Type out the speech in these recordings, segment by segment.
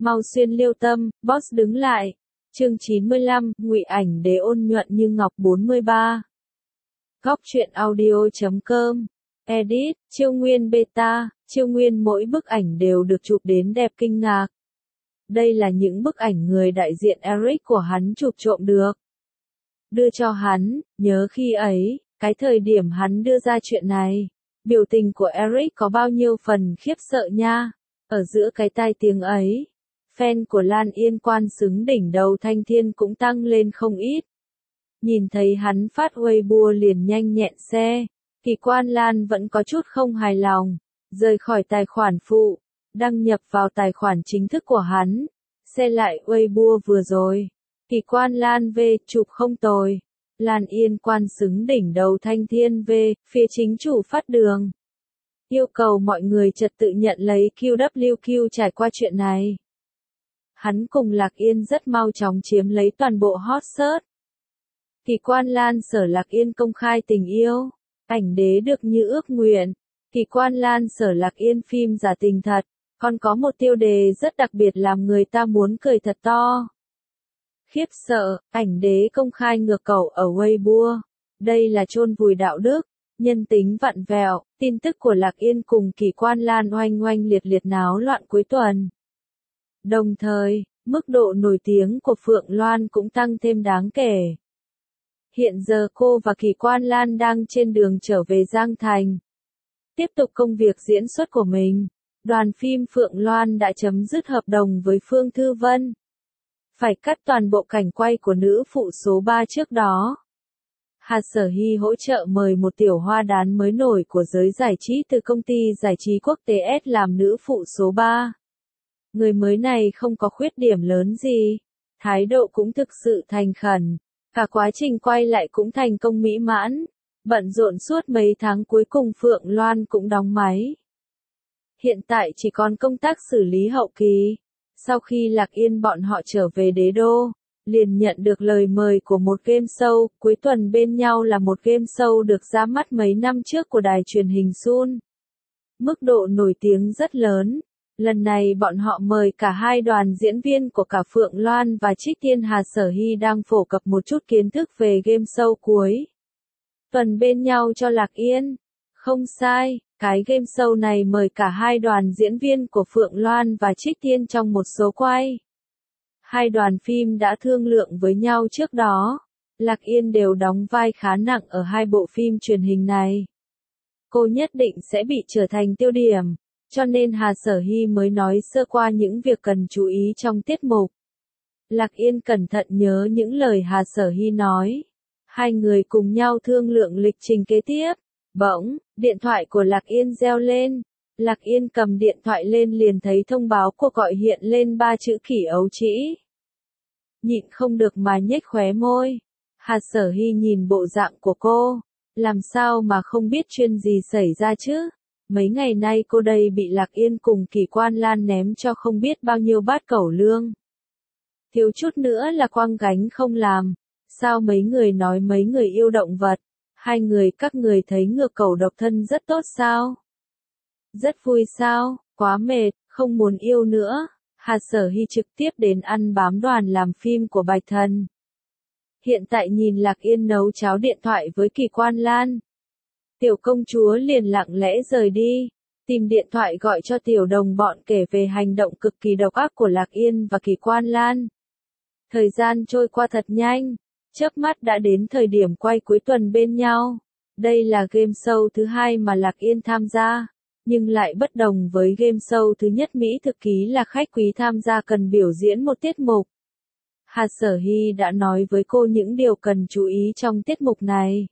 Mau xuyên liêu tâm, boss đứng lại. Chương 95, Ngụy Ảnh Đế ôn nhuận như ngọc 43. Góc truyện audio.com. Edit, Chiêu Nguyên Beta, Chiêu Nguyên mỗi bức ảnh đều được chụp đến đẹp kinh ngạc. Đây là những bức ảnh người đại diện Eric của hắn chụp trộm được. Đưa cho hắn, nhớ khi ấy, cái thời điểm hắn đưa ra chuyện này. Biểu tình của Eric có bao nhiêu phần khiếp sợ nha. Ở giữa cái tai tiếng ấy, fan của Lan Yên Quan xứng đỉnh đầu thanh thiên cũng tăng lên không ít. Nhìn thấy hắn phát Weibo liền nhanh nhẹn xe, Kỳ Quan Lan vẫn có chút không hài lòng, rời khỏi tài khoản phụ, đăng nhập vào tài khoản chính thức của hắn, xe lại Weibo vừa rồi. Kỳ Quan Lan về, chụp không tồi. Lan Yên Quan xứng đỉnh đầu thanh thiên về, phía chính chủ phát đường. Yêu cầu mọi người trật tự nhận lấy QWQ trải qua chuyện này. Hắn cùng Lạc Yên rất mau chóng chiếm lấy toàn bộ hot search. Kỳ Quan Lan Sở Lạc Yên công khai tình yêu, ảnh đế được như ước nguyện. Kỳ Quan Lan Sở Lạc Yên phim giả tình thật, còn có một tiêu đề rất đặc biệt làm người ta muốn cười thật to. Khiếp sợ, ảnh đế công khai ngược cẩu ở Weibo. Đây là chôn vùi đạo đức, nhân tính vặn vẹo. Tin tức của Lạc Yên cùng Kỳ Quan Lan oanh oanh liệt liệt náo loạn cuối tuần. Đồng thời, mức độ nổi tiếng của Phượng Loan cũng tăng thêm đáng kể. Hiện giờ cô và Kỳ Quan Lan đang trên đường trở về Giang Thành. Tiếp tục công việc diễn xuất của mình, đoàn phim Phượng Loan đã chấm dứt hợp đồng với Phương Thư Vân. Phải cắt toàn bộ cảnh quay của nữ phụ số 3 trước đó. Hà Sở Hy hỗ trợ mời một tiểu hoa đán mới nổi của giới giải trí từ công ty giải trí quốc tế S làm nữ phụ số 3. Người mới này không có khuyết điểm lớn gì, thái độ cũng thực sự thành khẩn, cả quá trình quay lại cũng thành công mỹ mãn, bận rộn suốt mấy tháng cuối cùng Phượng Loan cũng đóng máy. Hiện tại chỉ còn công tác xử lý hậu kỳ. Sau khi Lạc Yên bọn họ trở về đế đô, liền nhận được lời mời của một game show, cuối tuần bên nhau là một game show được ra mắt mấy năm trước của đài truyền hình Sun. Mức độ nổi tiếng rất lớn, lần này bọn họ mời cả hai đoàn diễn viên của cả Phượng Loan và Trích Tiên. Hà Sở Hy đang phổ cập một chút kiến thức về game show cuối tuần bên nhau cho Lạc Yên. Không sai, cái game show này mời cả hai đoàn diễn viên của Phượng Loan và Trích Tiên trong một số quay. Hai đoàn phim đã thương lượng với nhau trước đó, Lạc Yên đều đóng vai khá nặng ở hai bộ phim truyền hình này. Cô nhất định sẽ bị trở thành tiêu điểm, cho nên Hà Sở Hy mới nói sơ qua những việc cần chú ý trong tiết mục. Lạc Yên cẩn thận nhớ những lời Hà Sở Hy nói. Hai người cùng nhau thương lượng lịch trình kế tiếp. Bỗng, điện thoại của Lạc Yên reo lên. Lạc Yên cầm điện thoại lên liền thấy thông báo cuộc gọi hiện lên 3 chữ Kỷ Ấu Trĩ. Nhịn không được mà nhếch khóe môi. Hà Sở Hy nhìn bộ dạng của cô, làm sao mà không biết chuyện gì xảy ra chứ? Mấy ngày nay cô đây bị Lạc Yên cùng Kỳ Quan Lan ném cho không biết bao nhiêu bát cẩu lương. Thiếu chút nữa là quăng gánh không làm. Sao mấy người nói mấy người yêu động vật? Hai người các người thấy ngược cẩu độc thân rất tốt sao? Rất vui sao? Quá mệt, không muốn yêu nữa. Hà Sở Hy trực tiếp đến ăn bám đoàn làm phim của Bạch Thần. Hiện tại nhìn Lạc Yên nấu cháo điện thoại với Kỳ Quan Lan. Tiểu công chúa liền lặng lẽ rời đi, tìm điện thoại gọi cho tiểu đồng bọn kể về hành động cực kỳ độc ác của Lạc Yên và Kỳ Quan Lan. Thời gian trôi qua thật nhanh, chớp mắt đã đến thời điểm quay cuối tuần bên nhau. Đây là game show thứ hai mà Lạc Yên tham gia, nhưng lại bất đồng với game show thứ nhất. Mỹ Thực Ký là khách quý tham gia cần biểu diễn một tiết mục. Hà Sở Hy đã nói với cô những điều cần chú ý trong tiết mục này.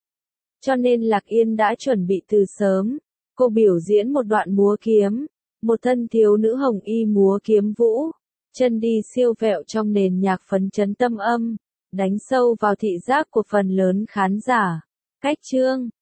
Cho nên Lạc Yên đã chuẩn bị từ sớm. Cô biểu diễn một đoạn múa kiếm, một thân thiếu nữ hồng y múa kiếm vũ, chân đi siêu vẹo trong nền nhạc phấn chấn tâm âm, đánh sâu vào thị giác của phần lớn khán giả. Cách chương